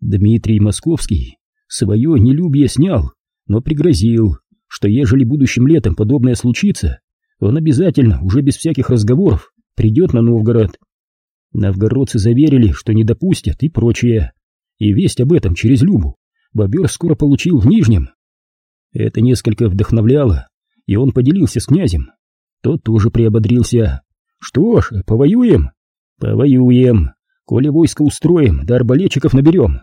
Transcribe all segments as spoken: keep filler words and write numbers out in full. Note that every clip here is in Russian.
Дмитрий Московский свое нелюбие снял, но пригрозил, что ежели будущим летом подобное случится, он обязательно, уже без всяких разговоров, придет на Новгород. Новгородцы заверили, что не допустят и прочее, и весть об этом через Любу бобер скоро получил в Нижнем. Это несколько вдохновляло, и он поделился с князем. Тот тоже приободрился. Что ж, повоюем? Повоюем, коли войско устроим, да арбалетчиков наберем.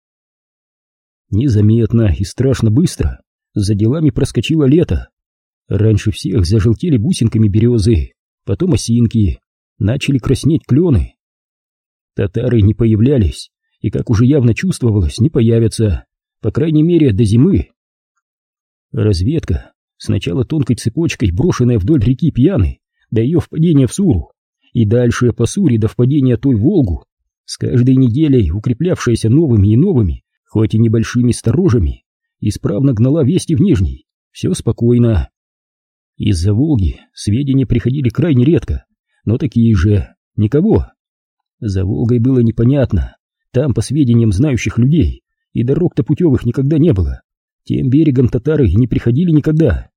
Незаметно и страшно быстро за делами проскочило лето. Раньше всех зажелтели бусинками березы, потом осинки, начали краснеть клены. Татары не появлялись, и, как уже явно чувствовалось, не появятся, по крайней мере, до зимы. Разведка, сначала тонкой цепочкой, брошенная вдоль реки Пьяны, до ее впадения в Суру, и дальше по Суре до впадения той в Волгу, с каждой неделей укреплявшаяся новыми и новыми, хоть и небольшими сторожами, исправно гнала вести в Нижний. Все спокойно. Из-за Волги сведения приходили крайне редко, но такие же, никого. За Волгой было непонятно, там, по сведениям знающих людей, и дорог-то путевых никогда не было. Тем берегом татары не приходили никогда.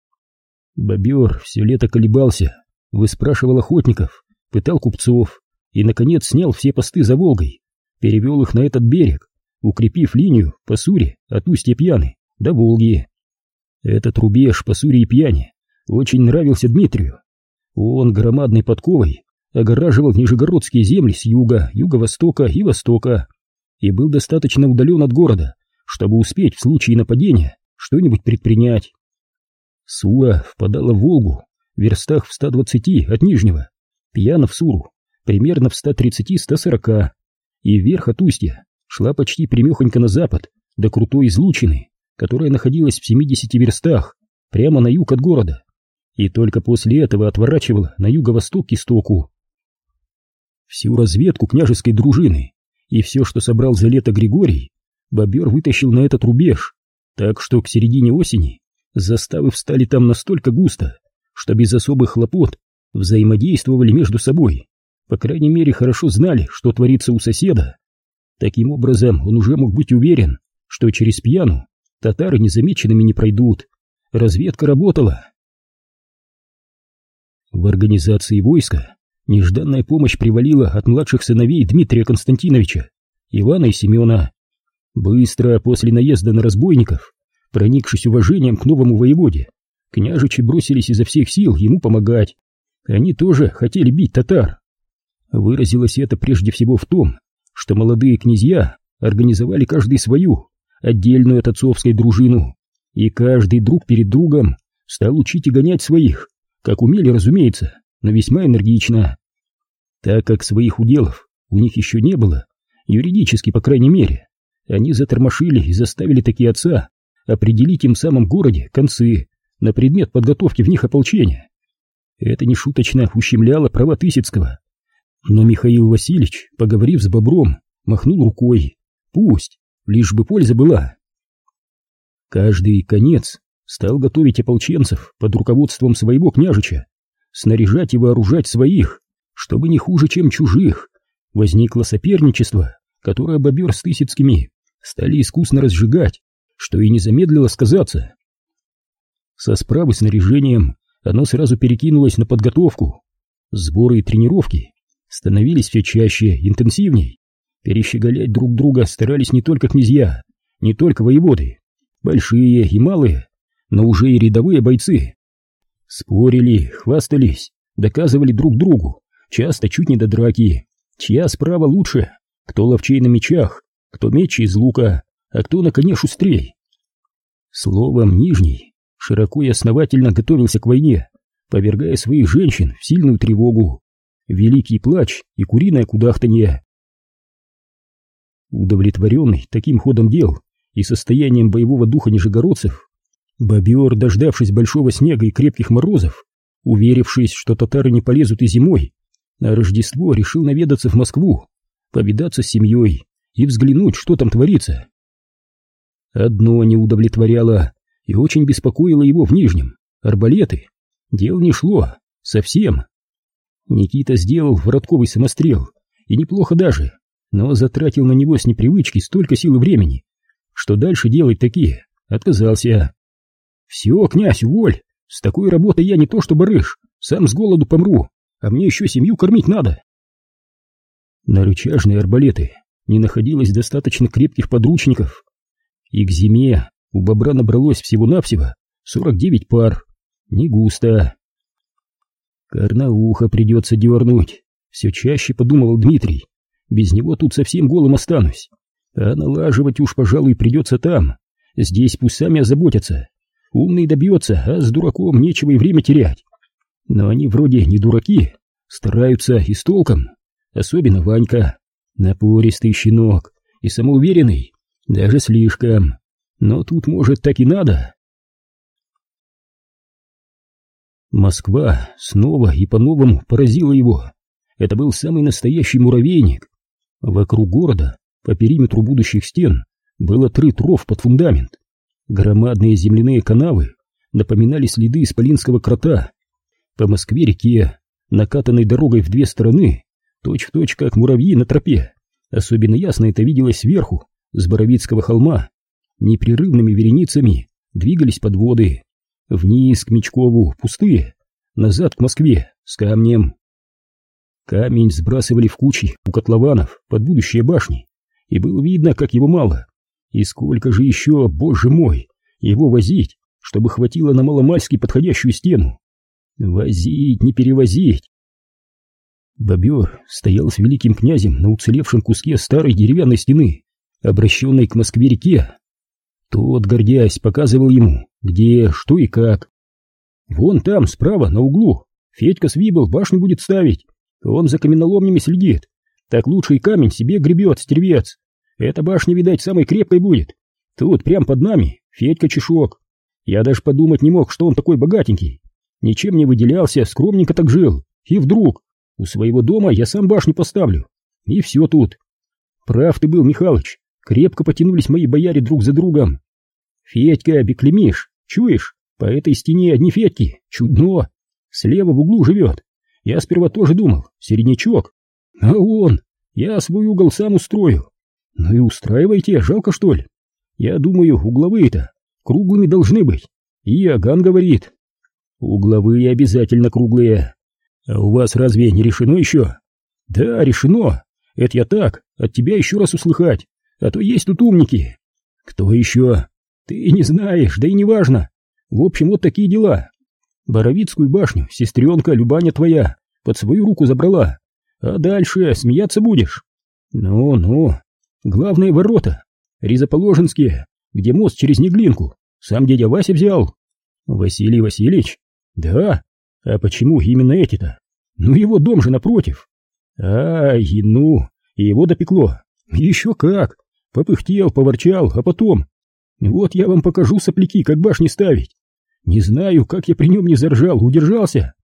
Бобер все лето колебался, выспрашивал охотников, пытал купцов и, наконец, снял все посты за Волгой, перевел их на этот берег, укрепив линию по Суре от устья Пьяны до Волги. Этот рубеж по Суре и Пьяне очень нравился Дмитрию. Он громадной подковой огораживал нижегородские земли с юга, юго-востока и востока и был достаточно удален от города, чтобы успеть в случае нападения что-нибудь предпринять. Сура впадала в Волгу в верстах в ста двадцати от Нижнего, Пьяна в Суру примерно в ста тридцати — ста сорока, и вверх от устья шла почти прямехонько на запад до крутой излучины, которая находилась в семидесяти верстах прямо на юг от города, и только после этого отворачивала на юго-восток к истоку. Всю разведку княжеской дружины и все, что собрал за лето Григорий, бобер вытащил на этот рубеж, так что к середине осени заставы встали там настолько густо, что без особых хлопот взаимодействовали между собой, по крайней мере хорошо знали, что творится у соседа. Таким образом, он уже мог быть уверен, что через Пьяну татары незамеченными не пройдут. Разведка работала. В организации войска нежданная помощь привалила от младших сыновей Дмитрия Константиновича, Ивана и Семена. Быстро после наезда на разбойников, проникшись уважением к новому воеводе, княжичи бросились изо всех сил ему помогать. Они тоже хотели бить татар. Выразилось это прежде всего в том, что молодые князья организовали каждый свою, отдельную от отцовской дружину, и каждый друг перед другом стал учить и гонять своих, как умели, разумеется, но весьма энергично. Так как своих уделов у них еще не было, юридически, по крайней мере, они затормошили и заставили таки отца определить им в самом городе концы на предмет подготовки в них ополчения. Это нешуточно ущемляло права Тысяцкого. Но Михаил Васильевич, поговорив с Бобром, махнул рукой. Пусть, лишь бы польза была. Каждый конец стал готовить ополченцев под руководством своего княжича, снаряжать и вооружать своих, чтобы не хуже, чем чужих. Возникло соперничество, которое бобер с Тысяцкими стали искусно разжигать, что и не замедлило сказаться. Со справы снаряжением оно сразу перекинулось на подготовку. Сборы и тренировки становились все чаще, интенсивней. Перещеголять друг друга старались не только князья, не только воеводы, большие и малые, но уже и рядовые бойцы. Спорили, хвастались, доказывали друг другу, часто чуть не до драки, чья справа лучше, кто ловчей на мечах, кто метче из лука, а кто на коне шустрей. Словом, Нижний широко и основательно готовился к войне, повергая своих женщин в сильную тревогу, великий плач и куриное кудахтанье. Удовлетворенный таким ходом дел и состоянием боевого духа нижегородцев, бобер, дождавшись большого снега и крепких морозов, уверившись, что татары не полезут и зимой, на Рождество решил наведаться в Москву, повидаться с семьей и взглянуть, что там творится. Одно не удовлетворяло и очень беспокоило его в Нижнем — арбалеты. Дел не шло, совсем. Никита сделал воротковый самострел, и неплохо даже, но затратил на него с непривычки столько сил и времени, что дальше делать такие отказался. «Все, князь, уволь! С такой работой я не то что барыш, сам с голоду помру, а мне еще семью кормить надо!» На рычажные арбалеты не находилось достаточно крепких подручников, и к зиме у бобра набралось всего-навсего сорок девять пар. Не густо. «Карнауха придется дернуть», — все чаще подумывал Дмитрий. «Без него тут совсем голым останусь. А налаживать уж, пожалуй, придется там. Здесь пусть сами озаботятся. Умный добьется, а с дураком нечего и время терять. Но они вроде не дураки, стараются и с толком. Особенно Ванька. Напористый щенок и самоуверенный, даже слишком. Но тут, может, так и надо». Москва снова и по-новому поразила его. Это был самый настоящий муравейник. Вокруг города, по периметру будущих стен, был отрыт ров под фундамент. Громадные земляные канавы напоминали следы исполинского крота. По Москве-реке, накатанной дорогой в две стороны, точь-в-точь как муравьи на тропе. Особенно ясно это виделось сверху, с Боровицкого холма. Непрерывными вереницами двигались подводы. Вниз к Мечкову пустые, назад к Москве с камнем. Камень сбрасывали в кучи у котлованов под будущие башни, и было видно, как его мало. И сколько же еще, боже мой, его возить, чтобы хватило на маломальски подходящую стену. Возить, не перевозить. Бобер стоял с великим князем на уцелевшем куске старой деревянной стены, обращенной к Москве-реке. Тот, гордясь, показывал ему, где, что и как. «Вон там, справа, на углу, Федька Свибл башню будет ставить. Он за каменоломнями следит. Так лучший камень себе гребет, стервец. Эта башня, видать, самой крепкой будет. Тут, прям под нами, Федька Чешок. Я даже подумать не мог, что он такой богатенький. Ничем не выделялся, скромненько так жил. И вдруг у своего дома я сам башню поставлю. И все тут. Прав ты был, Михалыч. Крепко потянулись мои бояре друг за другом. Федька, Беклемиш, чуешь? По этой стене одни Федьки. Чудно. Слева в углу живет. Я сперва тоже думал, середнячок. А он, я свой угол сам устрою. Ну и устраивайте, жалко что ли? Я думаю, угловые-то круглыми должны быть. И Аган говорит. Угловые обязательно круглые. А у вас разве не решено еще? Да, решено. Это я так, от тебя еще раз услыхать. А то есть тут умники. Кто еще? Ты не знаешь, да и не важно. В общем, вот такие дела. Боровицкую башню сестренка Любаня твоя под свою руку забрала. А дальше смеяться будешь. Ну-ну. Главные ворота, Ризоположенские, где мост через Неглинку, сам дядя Вася взял. Василий Васильевич? Да. А почему именно эти-то? Ну, его дом же напротив. Ай, ну, и его допекло. Еще как. Попыхтел, поворчал, а потом... Вот я вам покажу, сопляки, как башни ставить. Не знаю, как я при нем не заржал, удержался.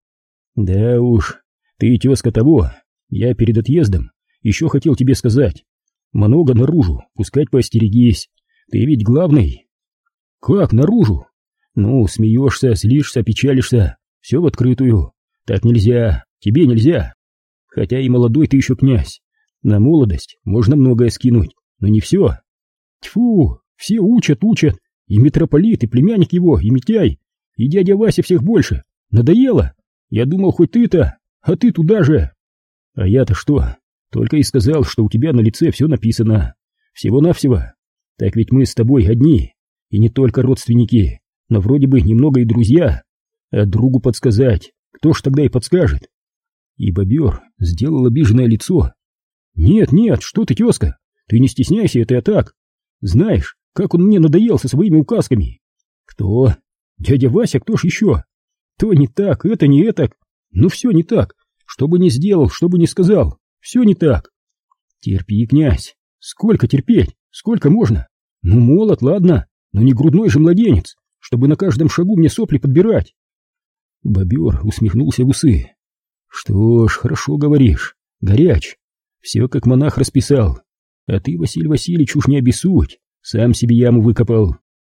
Да уж, ты, тезка, того. Я перед отъездом еще хотел тебе сказать. Много наружу, пускать поостерегись. Ты ведь главный. Как наружу? Ну, смеешься, злишься, печалишься. Все в открытую. Так нельзя, тебе нельзя. Хотя и молодой ты еще князь. На молодость можно многое скинуть, но не все. Тьфу, все учат, учат. И митрополит, и племянник его, и Митяй, и дядя Вася всех больше. Надоело? Я думал, хоть ты-то, а ты туда же. А я-то что? Только и сказал, что у тебя на лице все написано. Всего-навсего. Так ведь мы с тобой одни. И не только родственники, но вроде бы немного и друзья. А другу подсказать, кто ж тогда и подскажет? И бобер сделал обиженное лицо. Нет, нет, что ты, тезка? Ты не стесняйся, это я так. Знаешь, как он мне надоел со своими указками. Кто? Дядя Вася, кто ж еще? То не так, это не этак. Ну все не так. Что бы ни сделал, что бы ни сказал, все не так. Терпи, князь. Сколько терпеть? Сколько можно? Ну, молод, ладно, но не грудной же младенец, чтобы на каждом шагу мне сопли подбирать. Бобер усмехнулся в усы. Что ж, хорошо говоришь, горяч. Все как монах расписал. А ты, Василий Васильевич, уж не обессудь, сам себе яму выкопал.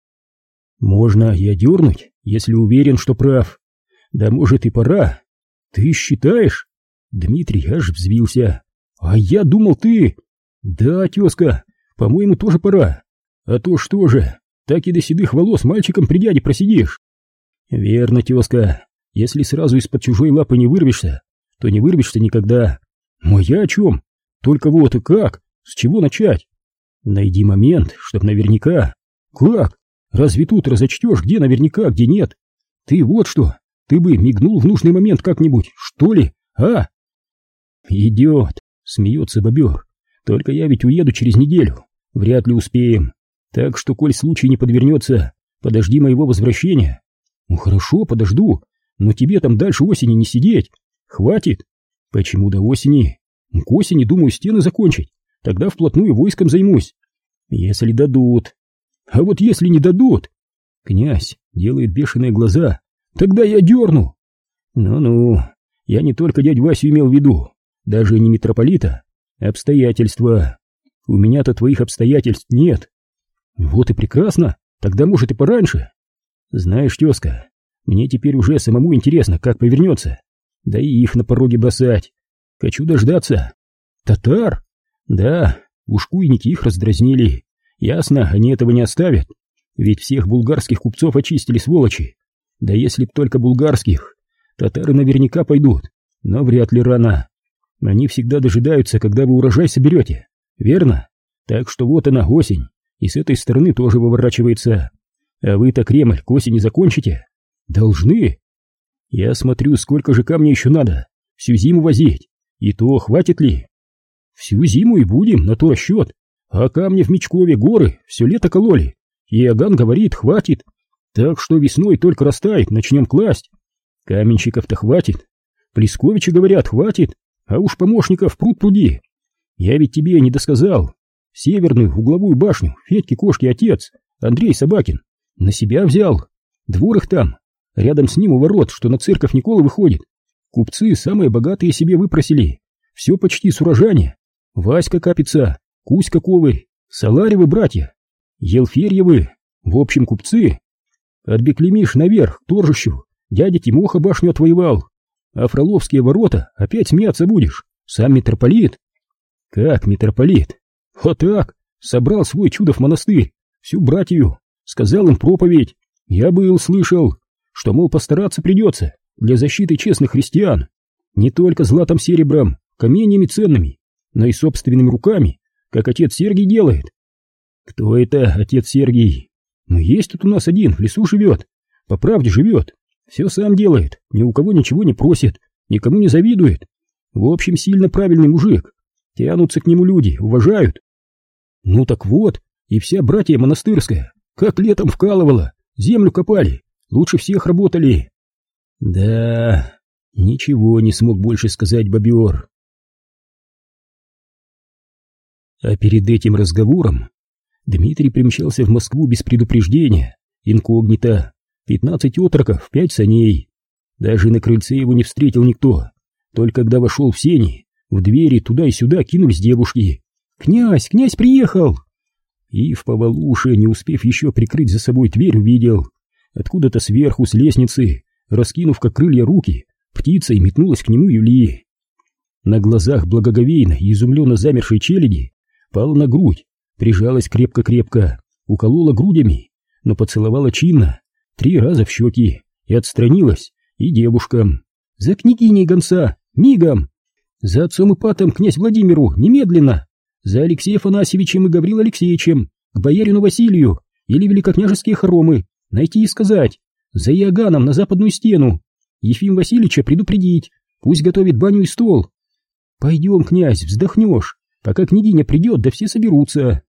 Можно и одернуть, если уверен, что прав. Да может и пора. Ты считаешь? Дмитрий аж взвился. А я думал, ты... Да, тезка, по-моему, тоже пора. А то что же, так и до седых волос мальчиком при дяде просидишь. Верно, тезка, если сразу из-под чужой лапы не вырвешься, то не вырвешься никогда. Моя о чем? Только вот и как? С чего начать? Найди момент, чтоб наверняка. Как? Разве тут разочтешь, где наверняка, где нет? Ты вот что, ты бы мигнул в нужный момент как-нибудь, что ли, а? Идет, смеется бобер. Только я ведь уеду через неделю, вряд ли успеем. Так что, коль случай не подвернется, подожди моего возвращения. Ну хорошо, подожду, но тебе там дальше осени не сидеть. Хватит. Почему до осени? К осени, думаю, стены закончить. Тогда вплотную войском займусь. Если дадут. А вот если не дадут? Князь делает бешеные глаза. Тогда я дерну. Ну-ну, я не только дядь Васю имел в виду, даже не митрополита. Обстоятельства. У меня-то твоих обстоятельств нет. Вот и прекрасно. Тогда, может, и пораньше. Знаешь, тезка, мне теперь уже самому интересно, как повернется. Да и их на пороге бросать. Хочу дождаться. Татар? Да, ушкуйники их раздразнили. Ясно, они этого не оставят. Ведь всех булгарских купцов очистили, сволочи. Да если б только булгарских. Татары наверняка пойдут, но вряд ли рано. Они всегда дожидаются, когда вы урожай соберете. Верно? Так что вот она, осень. И с этой стороны тоже выворачивается. А вы-то Кремль к осени закончите? Должны. Я смотрю, сколько же камня еще надо. Всю зиму возить. И то хватит ли? Всю зиму и будем, на то расчет. А камни в Мечкове горы все лето кололи. И Иоганн говорит, хватит. Так что весной только растает, начнем класть. Каменщиков-то хватит. Плесковичи говорят, хватит. А уж помощников пруд пруди. Я ведь тебе не досказал. Северную угловую башню Федьки Кошки отец, Андрей Собакин, на себя взял. Двор их там. Рядом с ним у ворот, что на церковь Никола выходит. Купцы самые богатые себе выпросили. Все почти с урожания. Васька Капица, Кузька Ковырь, Саларевы братья, Елферьевы, в общем, купцы. От Беклемиш наверх, к Торжищу, дядя Тимоха башню отвоевал. А Фроловские ворота опять смеяться будешь. Сам митрополит. Как митрополит? Вот так, собрал свой Чудов монастырь, всю братью, сказал им проповедь. Я был, слышал, что, мол, постараться придется для защиты честных христиан. Не только златом-серебром, каменьями ценными, но и собственными руками, как отец Сергий делает. Кто это отец Сергий? Ну, есть тут у нас один, в лесу живет, по правде живет, все сам делает, ни у кого ничего не просит, никому не завидует. В общем, сильно правильный мужик, тянутся к нему люди, уважают. Ну так вот, и вся братья монастырская, как летом вкалывала, землю копали, лучше всех работали. Да, ничего не смог больше сказать бобер. А перед этим разговором Дмитрий примчался в Москву без предупреждения, инкогнито, пятнадцать отроков, пять саней. Даже на крыльце его не встретил никто, только когда вошел в сени, в двери туда и сюда кинулись девушки. «Князь, князь приехал!» И в повалуше, не успев еще прикрыть за собой дверь, увидел, откуда-то сверху с лестницы, раскинув как крылья руки, птицей метнулась к нему Юлия. На глазах благоговейно и изумленно замершей челяди пала на грудь, прижалась крепко-крепко, уколола грудями, но поцеловала чинно, три раза в щеки, и отстранилась, и девушкам. «За княгиней гонца! Мигом! За отцом Ипатом князь Владимиру! Немедленно! За Алексеем Афанасьевичем и Гаврилом Алексеевичем! К боярину Василию! Или великокняжеские хоромы! Найти и сказать! За Иоганном на западную стену! Ефим Васильевича предупредить! Пусть готовит баню и стол! Пойдем, князь, вздохнешь, пока княгиня придет, да все соберутся!»